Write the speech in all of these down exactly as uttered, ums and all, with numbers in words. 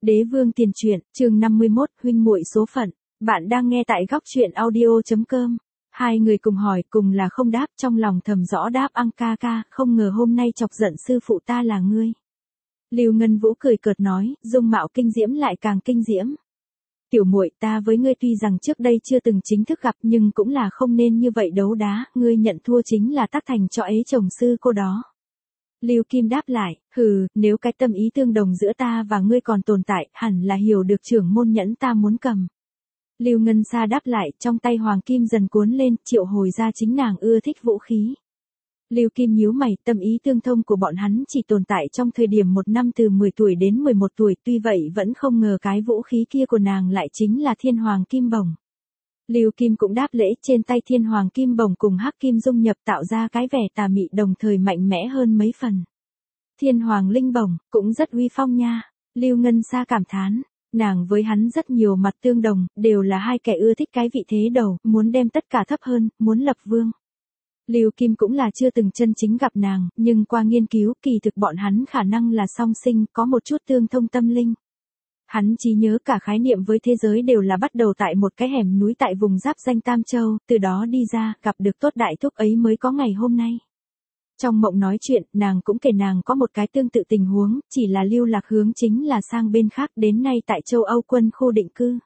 Đế vương tiền truyện, chương năm mươi mốt, huynh muội số phận. Bạn đang nghe tại góc truyện audio chấm com. Hai người cùng hỏi, cùng là không đáp, trong lòng thầm rõ đáp ăn ca ca, không ngờ hôm nay chọc giận sư phụ ta là ngươi. Lưu Ngân Vũ cười cợt nói, dung mạo kinh diễm lại càng kinh diễm. Tiểu muội, ta với ngươi tuy rằng trước đây chưa từng chính thức gặp nhưng cũng là không nên như vậy đấu đá, ngươi nhận thua chính là tác thành cho ế chồng sư cô đó. Lưu Kim đáp lại, hừ, nếu cái tâm ý tương đồng giữa ta và ngươi còn tồn tại, hẳn là hiểu được trưởng môn nhẫn ta muốn cầm. Lưu Ngân Sa đáp lại, trong tay Hoàng Kim dần cuốn lên, triệu hồi ra chính nàng ưa thích vũ khí. Lưu Kim nhíu mày, tâm ý tương thông của bọn hắn chỉ tồn tại trong thời điểm một năm từ mười tuổi đến mười một tuổi, tuy vậy vẫn không ngờ cái vũ khí kia của nàng lại chính là Thiên Hoàng Kim Bổng. Lưu Kim cũng đáp lễ, trên tay Thiên Hoàng Kim Bổng cùng hắc kim dung nhập tạo ra cái vẻ tà mị đồng thời mạnh mẽ hơn mấy phần. Thiên Hoàng Linh Bổng, cũng rất uy phong nha. Lưu Ngân Sa cảm thán, nàng với hắn rất nhiều mặt tương đồng, đều là hai kẻ ưa thích cái vị thế đầu, muốn đem tất cả thấp hơn, muốn lập vương. Lưu Kim cũng là chưa từng chân chính gặp nàng, nhưng qua nghiên cứu kỳ thực bọn hắn khả năng là song sinh, có một chút tương thông tâm linh. Hắn chỉ nhớ cả khái niệm với thế giới đều là bắt đầu tại một cái hẻm núi tại vùng giáp danh Tam Châu, từ đó đi ra, gặp được tốt đại thúc ấy mới có ngày hôm nay. Trong mộng nói chuyện, nàng cũng kể nàng có một cái tương tự tình huống, chỉ là lưu lạc hướng chính là sang bên khác, đến nay tại châu Âu quân khu định cư.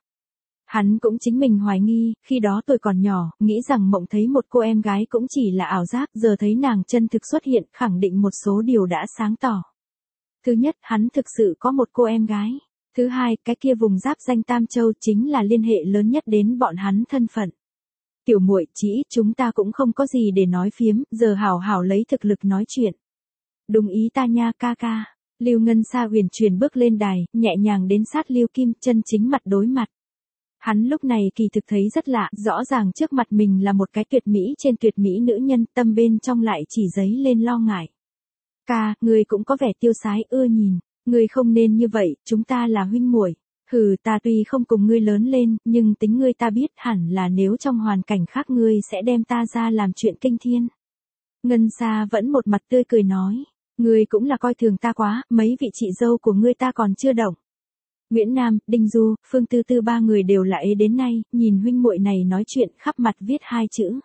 Hắn cũng chính mình hoài nghi, khi đó tôi còn nhỏ, nghĩ rằng mộng thấy một cô em gái cũng chỉ là ảo giác, giờ thấy nàng chân thực xuất hiện, khẳng định một số điều đã sáng tỏ. Thứ nhất, hắn thực sự có một cô em gái. Thứ hai, cái kia vùng giáp danh Tam Châu chính là liên hệ lớn nhất đến bọn hắn thân phận. Tiểu muội, chỉ chúng ta cũng không có gì để nói phiếm, giờ hảo hảo lấy thực lực nói chuyện. Đúng ý ta nha ca ca. Lưu Ngân Sa huyền chuyển bước lên đài, nhẹ nhàng đến sát Lưu Kim, chân chính mặt đối mặt. Hắn lúc này kỳ thực thấy rất lạ, rõ ràng trước mặt mình là một cái tuyệt mỹ trên tuyệt mỹ nữ nhân, tâm bên trong lại chỉ dấy lên lo ngại. Ca, người cũng có vẻ tiêu sái ưa nhìn. Ngươi không nên như vậy, chúng ta là huynh muội. Hừ, ta tuy không cùng ngươi lớn lên, nhưng tính ngươi ta biết hẳn là nếu trong hoàn cảnh khác ngươi sẽ đem ta ra làm chuyện kinh thiên. Ngân Sa vẫn một mặt tươi cười nói, ngươi cũng là coi thường ta quá, mấy vị chị dâu của ngươi ta còn chưa động. Nguyễn Nam, Đinh Du, Phương Tư Tư ba người đều là ế đến nay, nhìn huynh muội này nói chuyện khắp mặt viết hai chữ.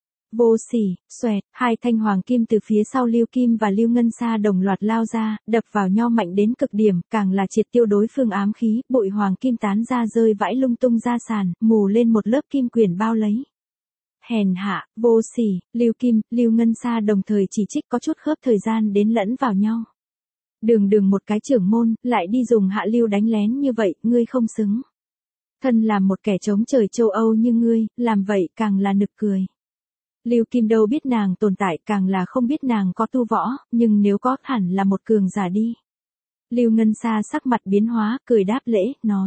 Vô sỉ, xoẹt, hai thanh hoàng kim từ phía sau Lưu Kim và Lưu Ngân Sa đồng loạt lao ra, đập vào nhau mạnh đến cực điểm, càng là triệt tiêu đối phương ám khí, bụi hoàng kim tán ra rơi vãi lung tung ra sàn, mù lên một lớp kim quyển bao lấy. Hèn hạ, vô sỉ, Lưu Kim, Lưu Ngân Sa đồng thời chỉ trích có chút khớp thời gian đến lẫn vào nhau. Đường đường một cái trưởng môn, lại đi dùng hạ lưu đánh lén như vậy, ngươi không xứng. Thân làm một kẻ chống trời châu Âu như ngươi, làm vậy càng là nực cười. Lưu Kim đâu biết nàng tồn tại, càng là không biết nàng có tu võ, nhưng nếu có hẳn là một cường giả đi. Lưu Ngân Sa sắc mặt biến hóa, cười đáp lễ, nói.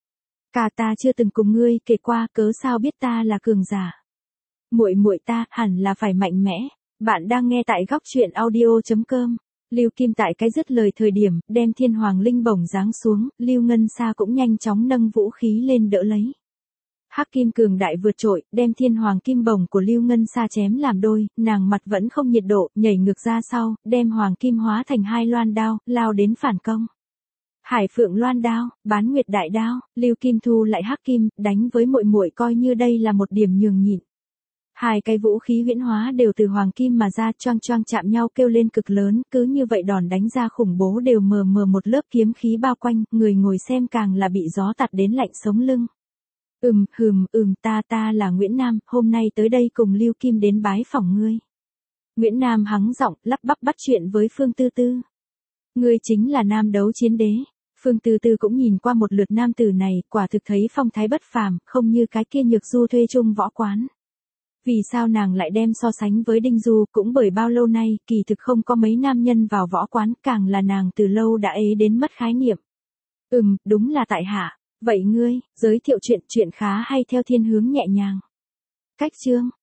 Cả ta chưa từng cùng ngươi kể qua, cớ sao biết ta là cường giả. Muội muội ta hẳn là phải mạnh mẽ. Bạn đang nghe tại góc truyện audio chấm com. Lưu Kim tại cái dứt lời thời điểm, đem Thiên Hoàng Linh Bổng giáng xuống, Lưu Ngân Sa cũng nhanh chóng nâng vũ khí lên đỡ lấy. Hắc kim cường đại vượt trội, đem Thiên Hoàng Kim Bổng của Lưu Ngân Sa chém làm đôi, nàng mặt vẫn không nhiệt độ, nhảy ngược ra sau, đem Hoàng Kim hóa thành hai loan đao, lao đến phản công. Hải Phượng loan đao, Bán Nguyệt đại đao, Lưu Kim thu lại hắc kim, đánh với muội muội coi như đây là một điểm nhường nhịn. Hai cái vũ khí huyễn hóa đều từ hoàng kim mà ra, choang choang chạm nhau kêu lên cực lớn, cứ như vậy đòn đánh ra khủng bố đều mờ mờ một lớp kiếm khí bao quanh, người ngồi xem càng là bị gió tạt đến lạnh sống lưng. Ừm, hừm, ừm, ta ta là Nguyễn Nam, hôm nay tới đây cùng Lưu Kim đến bái phỏng ngươi. Nguyễn Nam hắng giọng, lắp bắp bắt chuyện với Phương Tư Tư. Ngươi chính là Nam Đấu Chiến Đế. Phương Tư Tư cũng nhìn qua một lượt nam tử này, quả thực thấy phong thái bất phàm, không như cái kia nhược du thuê chung võ quán. Vì sao nàng lại đem so sánh với Đinh Du, cũng bởi bao lâu nay, kỳ thực không có mấy nam nhân vào võ quán, càng là nàng từ lâu đã ế đến mất khái niệm. Ừm, đúng là tại hạ. Vậy ngươi, giới thiệu chuyện chuyện khá hay theo thiên hướng nhẹ nhàng. Cách chương,